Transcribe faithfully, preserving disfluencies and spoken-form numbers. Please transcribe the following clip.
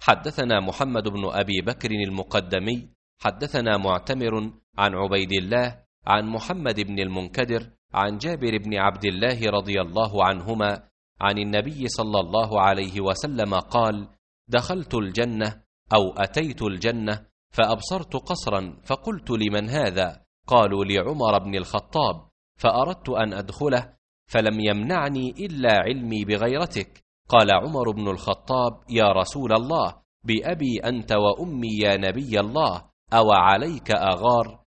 حدثنا محمد بن أبي بكر المقدمي حدثنا معتمر عن عبيد الله عن محمد بن المنكدر عن جابر بن عبد الله رضي الله عنهما عن النبي صلى الله عليه وسلم قال: دخلت الجنة أو أتيت الجنة فأبصرت قصرا فقلت: لمن هذا؟ قالوا: لعمر بن الخطاب. فأردت أن أدخله فلم يمنعني إلا علمي بغيرتك. قال عمر بن الخطاب: يا رسول الله، بأبي أنت وأمي يا نبي الله، أو عليك أغار؟